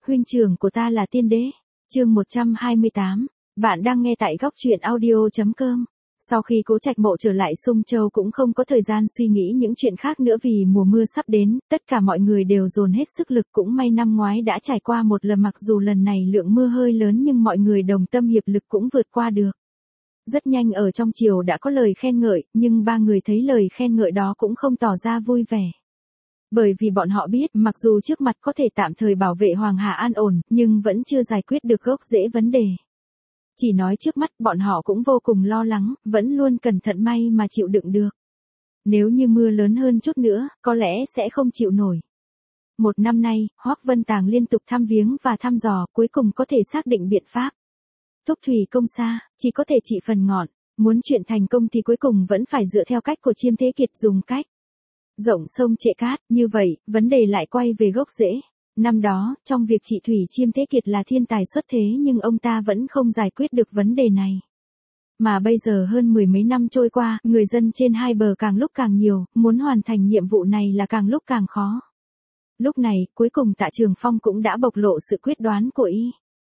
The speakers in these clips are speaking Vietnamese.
huynh trưởng của ta là tiên đế. Chương 128. Bạn đang nghe tại góc truyện audio.com. Sau khi Cố Trạch Mộ trở lại Sung Châu cũng không có thời gian suy nghĩ những chuyện khác nữa vì mùa mưa sắp đến, tất cả mọi người đều dồn hết sức lực, cũng may năm ngoái đã trải qua một lần, mặc dù lần này lượng mưa hơi lớn nhưng mọi người đồng tâm hiệp lực cũng vượt qua được. Rất nhanh ở trong triều đã có lời khen ngợi, nhưng ba người thấy lời khen ngợi đó cũng không tỏ ra vui vẻ. Bởi vì bọn họ biết, mặc dù trước mặt có thể tạm thời bảo vệ Hoàng Hà an ổn, nhưng vẫn chưa giải quyết được gốc rễ vấn đề. Chỉ nói trước mắt, bọn họ cũng vô cùng lo lắng, vẫn luôn cẩn thận may mà chịu đựng được. Nếu như mưa lớn hơn chút nữa, có lẽ sẽ không chịu nổi. Một năm nay, Hoắc Vân Tàng liên tục thăm viếng và thăm dò, cuối cùng có thể xác định biện pháp. Thúc thủy công xa, chỉ có thể trị phần ngọn, muốn chuyện thành công thì cuối cùng vẫn phải dựa theo cách của Chiêm Thế Kiệt dùng cách rộng sông trệ cát, như vậy, vấn đề lại quay về gốc rễ. Năm đó, trong việc trị thủy, Chiêm Thế Kiệt là thiên tài xuất thế nhưng ông ta vẫn không giải quyết được vấn đề này. Mà bây giờ hơn mười mấy năm trôi qua, người dân trên hai bờ càng lúc càng nhiều, muốn hoàn thành nhiệm vụ này là càng lúc càng khó. Lúc này, cuối cùng Tạ Trường Phong cũng đã bộc lộ sự quyết đoán của y.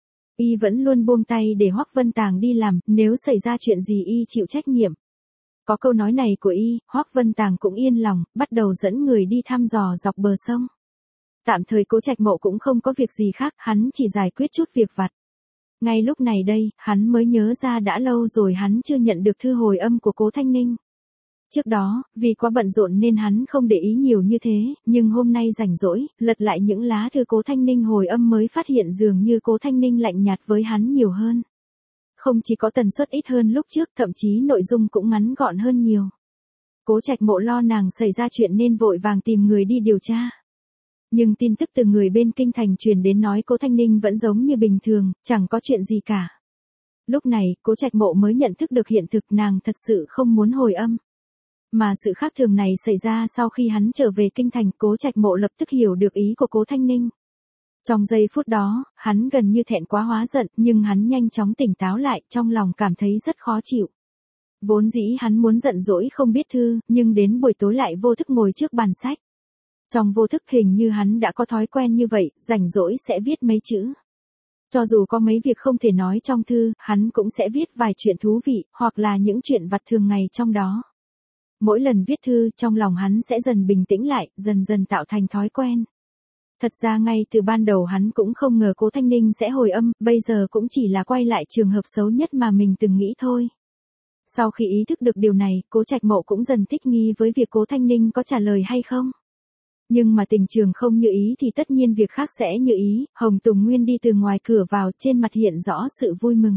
Y vẫn luôn buông tay để Hoắc Vân Tàng đi làm, nếu xảy ra chuyện gì y chịu trách nhiệm. Có câu nói này của y, Hoắc Vân Tàng cũng yên lòng, bắt đầu dẫn người đi thăm dò dọc bờ sông. Tạm thời Cố Trạch Mộ cũng không có việc gì khác, hắn chỉ giải quyết chút việc vặt. Ngay lúc này đây, hắn mới nhớ ra đã lâu rồi hắn chưa nhận được thư hồi âm của Cố Thanh Ninh. Trước đó, vì quá bận rộn nên hắn không để ý nhiều như thế, nhưng hôm nay rảnh rỗi, lật lại những lá thư Cố Thanh Ninh hồi âm mới phát hiện dường như Cố Thanh Ninh lạnh nhạt với hắn nhiều hơn. Không chỉ có tần suất ít hơn lúc trước, thậm chí nội dung cũng ngắn gọn hơn nhiều. Cố Trạch Mộ lo nàng xảy ra chuyện nên vội vàng tìm người đi điều tra. Nhưng tin tức từ người bên kinh thành truyền đến nói Cố Thanh Ninh vẫn giống như bình thường, chẳng có chuyện gì cả. Lúc này, Cố Trạch Mộ mới nhận thức được hiện thực, nàng thật sự không muốn hồi âm. Mà sự khác thường này xảy ra sau khi hắn trở về kinh thành, Cố Trạch Mộ lập tức hiểu được ý của Cố Thanh Ninh. Trong giây phút đó, hắn gần như thẹn quá hóa giận, nhưng hắn nhanh chóng tỉnh táo lại, trong lòng cảm thấy rất khó chịu. Vốn dĩ hắn muốn giận dỗi không viết thư, nhưng đến buổi tối lại vô thức ngồi trước bàn sách. Trong vô thức hình như hắn đã có thói quen như vậy, rảnh rỗi sẽ viết mấy chữ. Cho dù có mấy việc không thể nói trong thư, hắn cũng sẽ viết vài chuyện thú vị, hoặc là những chuyện vặt thường ngày trong đó. Mỗi lần viết thư, trong lòng hắn sẽ dần bình tĩnh lại, dần dần tạo thành thói quen. Thật ra ngay từ ban đầu hắn cũng không ngờ Cố Thanh Ninh sẽ hồi âm, bây giờ cũng chỉ là quay lại trường hợp xấu nhất mà mình từng nghĩ thôi. Sau khi ý thức được điều này, Cố Trạch Mộ cũng dần thích nghi với việc Cố Thanh Ninh có trả lời hay không. Nhưng mà tình trường không như ý thì tất nhiên việc khác sẽ như ý. Hồng Tùng Nguyên đi từ ngoài cửa vào, trên mặt hiện rõ sự vui mừng.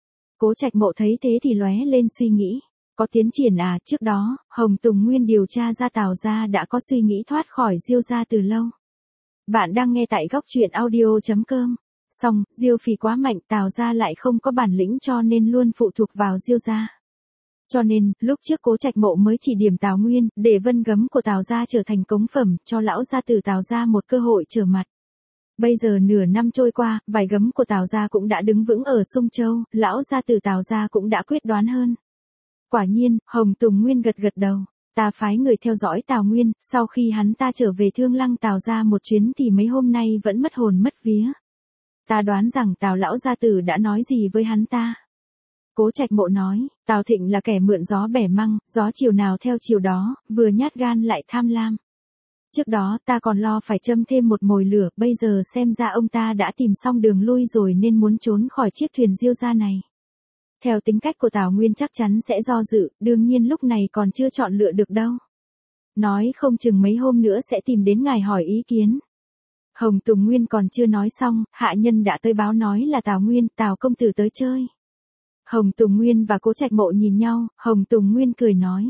Cố Trạch Mộ thấy thế thì lóe lên suy nghĩ. Có tiến triển à? Trước đó, Hồng Tùng Nguyên điều tra ra Tào gia đã có suy nghĩ thoát khỏi Diêu gia từ lâu. Bạn đang nghe tại góc truyện audio.com. Song, Diêu Phỉ quá mạnh, Tào gia lại không có bản lĩnh cho nên luôn phụ thuộc vào Diêu gia. Cho nên, lúc trước Cố Trạch Mộ mới chỉ điểm Tào Nguyên, để vân gấm của Tào gia trở thành cống phẩm, cho lão gia tử Tào gia một cơ hội trở mặt. Bây giờ nửa năm trôi qua, vài gấm của Tào gia cũng đã đứng vững ở Sung Châu, lão gia tử Tào gia cũng đã quyết đoán hơn. Quả nhiên, Hồng Tùng Nguyên gật gật đầu. Ta phái người theo dõi Tào Nguyên, sau khi hắn ta trở về Thương Lăng Tào gia một chuyến thì mấy hôm nay vẫn mất hồn mất vía. Ta đoán rằng Tào lão gia tử đã nói gì với hắn ta. Cố Trạch Mộ nói, Tào Thịnh là kẻ mượn gió bẻ măng, gió chiều nào theo chiều đó, vừa nhát gan lại tham lam. Trước đó ta còn lo phải châm thêm một mồi lửa, bây giờ xem ra ông ta đã tìm xong đường lui rồi nên muốn trốn khỏi chiếc thuyền Diêu gia này. Theo tính cách của Tào Nguyên chắc chắn sẽ do dự, đương nhiên lúc này còn chưa chọn lựa được đâu. Nói không chừng mấy hôm nữa sẽ tìm đến ngài hỏi ý kiến. Hồng Tùng Nguyên còn chưa nói xong, hạ nhân đã tới báo nói là Tào Nguyên, Tào công tử tới chơi. Hồng Tùng Nguyên và Cố Trạch Mộ nhìn nhau, Hồng Tùng Nguyên cười nói.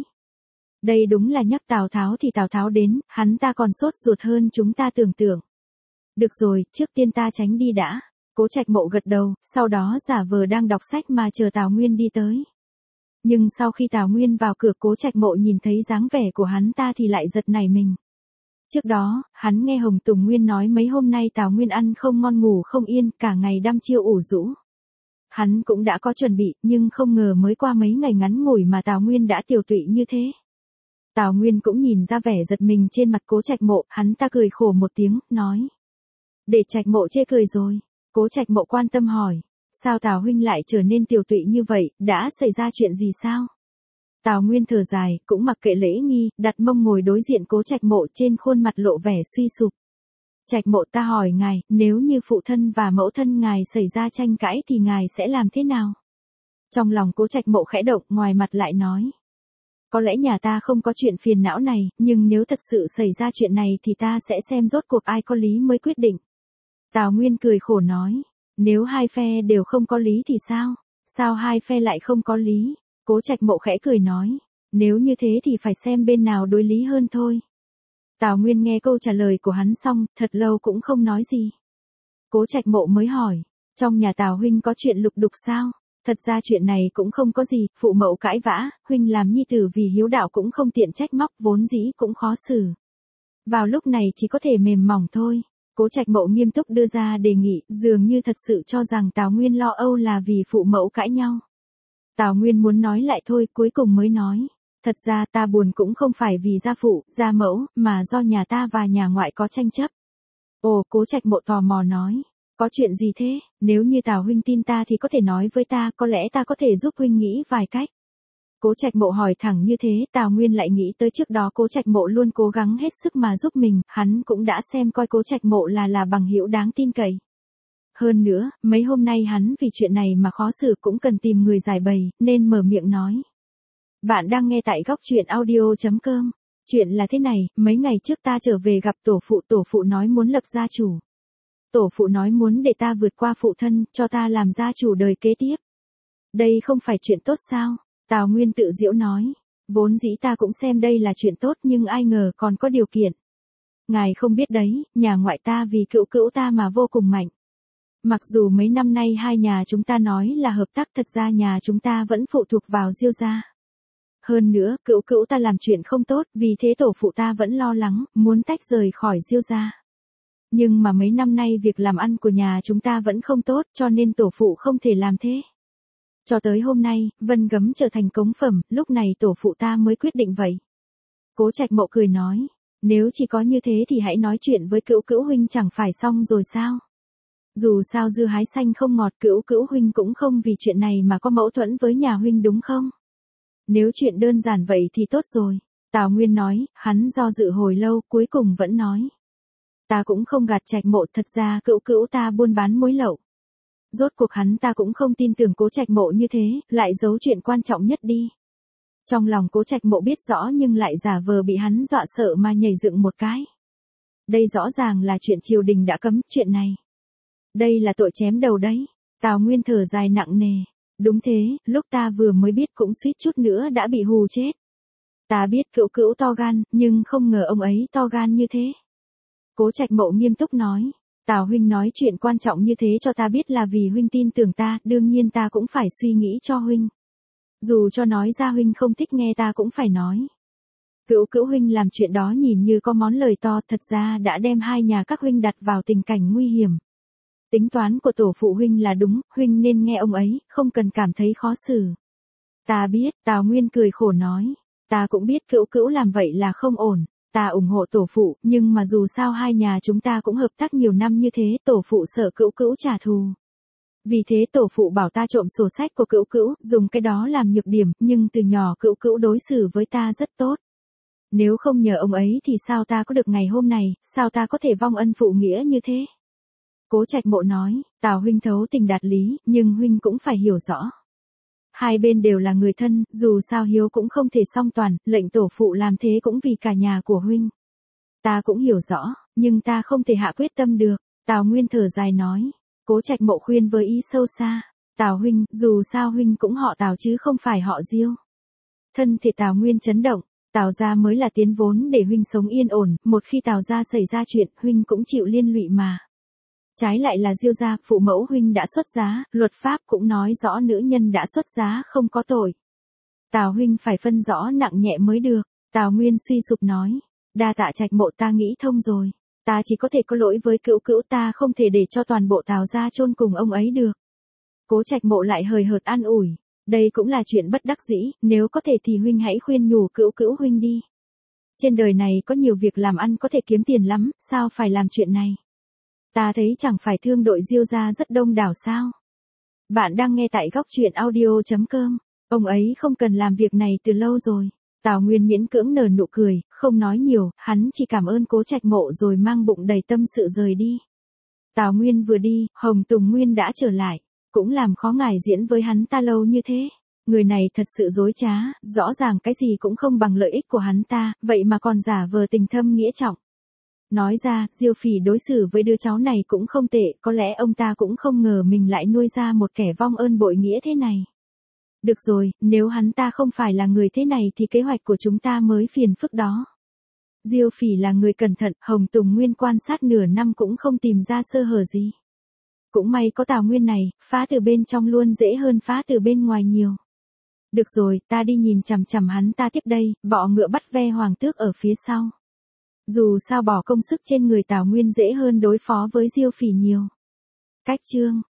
Đây đúng là nhắc Tào Tháo thì Tào Tháo đến, hắn ta còn sốt ruột hơn chúng ta tưởng tượng. Được rồi, trước tiên ta tránh đi đã. Cố Trạch Mộ gật đầu, sau đó giả vờ đang đọc sách mà chờ Tào Nguyên đi tới. Nhưng sau khi Tào Nguyên vào cửa, Cố Trạch Mộ nhìn thấy dáng vẻ của hắn ta thì lại giật nảy mình. Trước đó, hắn nghe Hồng Tùng Nguyên nói mấy hôm nay Tào Nguyên ăn không ngon ngủ không yên, cả ngày đăm chiêu ủ rũ. Hắn cũng đã có chuẩn bị, nhưng không ngờ mới qua mấy ngày ngắn ngủi mà Tào Nguyên đã tiều tụy như thế. Tào Nguyên cũng nhìn ra vẻ giật mình trên mặt Cố Trạch Mộ, hắn ta cười khổ một tiếng, nói. Để Trạch Mộ chê cười rồi. Cố Trạch Mộ quan tâm hỏi. Sao Tào huynh lại trở nên tiều tụy như vậy, đã xảy ra chuyện gì sao? Tào Nguyên thở dài, cũng mặc kệ lễ nghi, đặt mông ngồi đối diện Cố Trạch Mộ, trên khuôn mặt lộ vẻ suy sụp. Trạch Mộ, ta hỏi ngài, nếu như phụ thân và mẫu thân ngài xảy ra tranh cãi thì ngài sẽ làm thế nào? Trong lòng Cố Trạch Mộ khẽ động, ngoài mặt lại nói. Có lẽ nhà ta không có chuyện phiền não này, nhưng nếu thật sự xảy ra chuyện này thì ta sẽ xem rốt cuộc ai có lý mới quyết định. Tào Nguyên cười khổ nói. Nếu hai phe đều không có lý thì sao? Sao hai phe lại không có lý? Cố Trạch Mộ khẽ cười nói. Nếu như thế thì phải xem bên nào đối lý hơn thôi. Tào Nguyên nghe câu trả lời của hắn xong, thật lâu cũng không nói gì. Cố Trạch Mộ mới hỏi. Trong nhà Tào huynh có chuyện lục đục sao? Thật ra chuyện này cũng không có gì, phụ mẫu cãi vã, huynh làm nhi tử vì hiếu đạo cũng không tiện trách móc, vốn dĩ cũng khó xử. Vào lúc này chỉ có thể mềm mỏng thôi. Cố Trạch Mộ nghiêm túc đưa ra đề nghị, dường như thật sự cho rằng Tào Nguyên lo âu là vì phụ mẫu cãi nhau. Tào Nguyên muốn nói lại thôi, cuối cùng mới nói. Thật ra ta buồn cũng không phải vì gia phụ, gia mẫu, mà do nhà ta và nhà ngoại có tranh chấp. Ồ, Cố Trạch Mộ tò mò nói. Có chuyện gì thế? Nếu như Tào huynh tin ta thì có thể nói với ta, có lẽ ta có thể giúp huynh nghĩ vài cách. Cố Trạch Mộ hỏi thẳng như thế, Tào Nguyên lại nghĩ tới trước đó Cố Trạch Mộ luôn cố gắng hết sức mà giúp mình, hắn cũng đã xem coi Cố Trạch Mộ là bằng hữu đáng tin cậy. Hơn nữa, mấy hôm nay hắn vì chuyện này mà khó xử cũng cần tìm người giải bày, nên mở miệng nói. Bạn đang nghe tại góc truyện audio.com. Chuyện là thế này, mấy ngày trước ta trở về gặp tổ phụ nói muốn lập gia chủ. Tổ phụ nói muốn để ta vượt qua phụ thân, cho ta làm gia chủ đời kế tiếp. Đây không phải chuyện tốt sao? Tào Nguyên tự giễu nói. Vốn dĩ ta cũng xem đây là chuyện tốt nhưng ai ngờ còn có điều kiện. Ngài không biết đấy, nhà ngoại ta vì cữu cữu ta mà vô cùng mạnh. Mặc dù mấy năm nay hai nhà chúng ta nói là hợp tác, thật ra nhà chúng ta vẫn phụ thuộc vào Diêu gia. Hơn nữa, cữu cữu ta làm chuyện không tốt, vì thế tổ phụ ta vẫn lo lắng, muốn tách rời khỏi Diêu gia. Nhưng mà mấy năm nay việc làm ăn của nhà chúng ta vẫn không tốt, cho nên tổ phụ không thể làm thế. Cho tới hôm nay, Vân Gấm trở thành cống phẩm, lúc này tổ phụ ta mới quyết định vậy. Cố Trạch Mộ cười nói, nếu chỉ có như thế thì hãy nói chuyện với cữu cữu huynh chẳng phải xong rồi sao? Dù sao dưa hái xanh không ngọt, cữu cữu huynh cũng không vì chuyện này mà có mâu thuẫn với nhà huynh đúng không? Nếu chuyện đơn giản vậy thì tốt rồi. Tào Nguyên nói, hắn do dự hồi lâu, cuối cùng vẫn nói. Ta cũng không gạt Trạch Mộ, thật ra cữu cữu ta buôn bán muối lậu. Rốt cuộc hắn ta cũng không tin tưởng Cố Trạch Mộ như thế, lại giấu chuyện quan trọng nhất đi. Trong lòng Cố Trạch Mộ biết rõ nhưng lại giả vờ bị hắn dọa sợ mà nhảy dựng một cái. Đây rõ ràng là chuyện triều đình đã cấm, chuyện này. Đây là tội chém đầu đấy. Tào Nguyên thở dài nặng nề. Đúng thế, lúc ta vừa mới biết cũng suýt chút nữa đã bị hù chết. Ta biết cữu cữu to gan, nhưng không ngờ ông ấy to gan như thế. Cố Trạch Mộ nghiêm túc nói. Tào huynh nói chuyện quan trọng như thế cho ta biết là vì huynh tin tưởng ta, đương nhiên ta cũng phải suy nghĩ cho huynh. Dù cho nói ra huynh không thích nghe ta cũng phải nói. Cữu cữu huynh làm chuyện đó nhìn như có món lời to, thật ra đã đem hai nhà các huynh đặt vào tình cảnh nguy hiểm. Tính toán của tổ phụ huynh là đúng, huynh nên nghe ông ấy, không cần cảm thấy khó xử. Ta biết, Tào Nguyên cười khổ nói. Ta cũng biết cữu cữu làm vậy là không ổn. Ta ủng hộ tổ phụ, nhưng mà dù sao hai nhà chúng ta cũng hợp tác nhiều năm như thế, tổ phụ sợ cữu cữu trả thù. Vì thế tổ phụ bảo ta trộm sổ sách của cữu cữu, dùng cái đó làm nhược điểm, nhưng từ nhỏ cữu cữu đối xử với ta rất tốt. Nếu không nhờ ông ấy thì sao ta có được ngày hôm này, sao ta có thể vong ân phụ nghĩa như thế? Cố Trạch Mộ nói, Tào huynh thấu tình đạt lý, nhưng huynh cũng phải hiểu rõ. Hai bên đều là người thân, dù sao hiếu cũng không thể song toàn, lệnh tổ phụ làm thế cũng vì cả nhà của huynh. Ta cũng hiểu rõ, nhưng ta không thể hạ quyết tâm được. Tào Nguyên thở dài nói. Cố Trạch Mộ khuyên với ý sâu xa. Tào huynh, dù sao huynh cũng họ Tào chứ không phải họ Diêu. Thân thể Tào Nguyên chấn động. Tào gia mới là tiến vốn để huynh sống yên ổn, một khi Tào gia xảy ra chuyện, huynh cũng chịu liên lụy mà. Trái lại là Diêu gia, phụ mẫu huynh đã xuất giá, luật pháp cũng nói rõ nữ nhân đã xuất giá không có tội. Tào huynh phải phân rõ nặng nhẹ mới được. Tào Nguyên suy sụp nói. Đa tạ Trạch Mộ, ta nghĩ thông rồi. Ta chỉ có thể có lỗi với cữu cữu, ta không thể để cho toàn bộ Tào gia chôn cùng ông ấy được. Cố Trạch Mộ lại hời hợt an ủi. Đây cũng là chuyện bất đắc dĩ, nếu có thể thì huynh hãy khuyên nhủ cữu cữu huynh đi. Trên đời này có nhiều việc làm ăn có thể kiếm tiền lắm, sao phải làm chuyện này? Ta thấy chẳng phải thương đội Diêu gia rất đông đảo sao? Bạn đang nghe tại góc truyện audio.com. Ông ấy không cần làm việc này từ lâu rồi. Tào Nguyên miễn cưỡng nở nụ cười, không nói nhiều, hắn chỉ cảm ơn Cố Trạch Mộ rồi mang bụng đầy tâm sự rời đi. Tào Nguyên vừa đi, Hồng Tùng Nguyên đã trở lại, cũng làm khó ngài diễn với hắn ta lâu như thế. Người này thật sự dối trá, rõ ràng cái gì cũng không bằng lợi ích của hắn ta, vậy mà còn giả vờ tình thâm nghĩa trọng. Nói ra, Diêu Phỉ đối xử với đứa cháu này cũng không tệ, có lẽ ông ta cũng không ngờ mình lại nuôi ra một kẻ vong ơn bội nghĩa thế này. Được rồi, nếu hắn ta không phải là người thế này thì kế hoạch của chúng ta mới phiền phức đó. Diêu Phỉ là người cẩn thận, Hồng Tùng Nguyên quan sát nửa năm cũng không tìm ra sơ hở gì. Cũng may có Tào Nguyên này, phá từ bên trong luôn dễ hơn phá từ bên ngoài nhiều. Được rồi, ta đi nhìn chằm chằm hắn ta tiếp đây, bọ ngựa bắt ve hoàng tước ở phía sau. Dù sao bỏ công sức trên người Tào Nguyên dễ hơn đối phó với Diêu Phỉ nhiều. Cách chương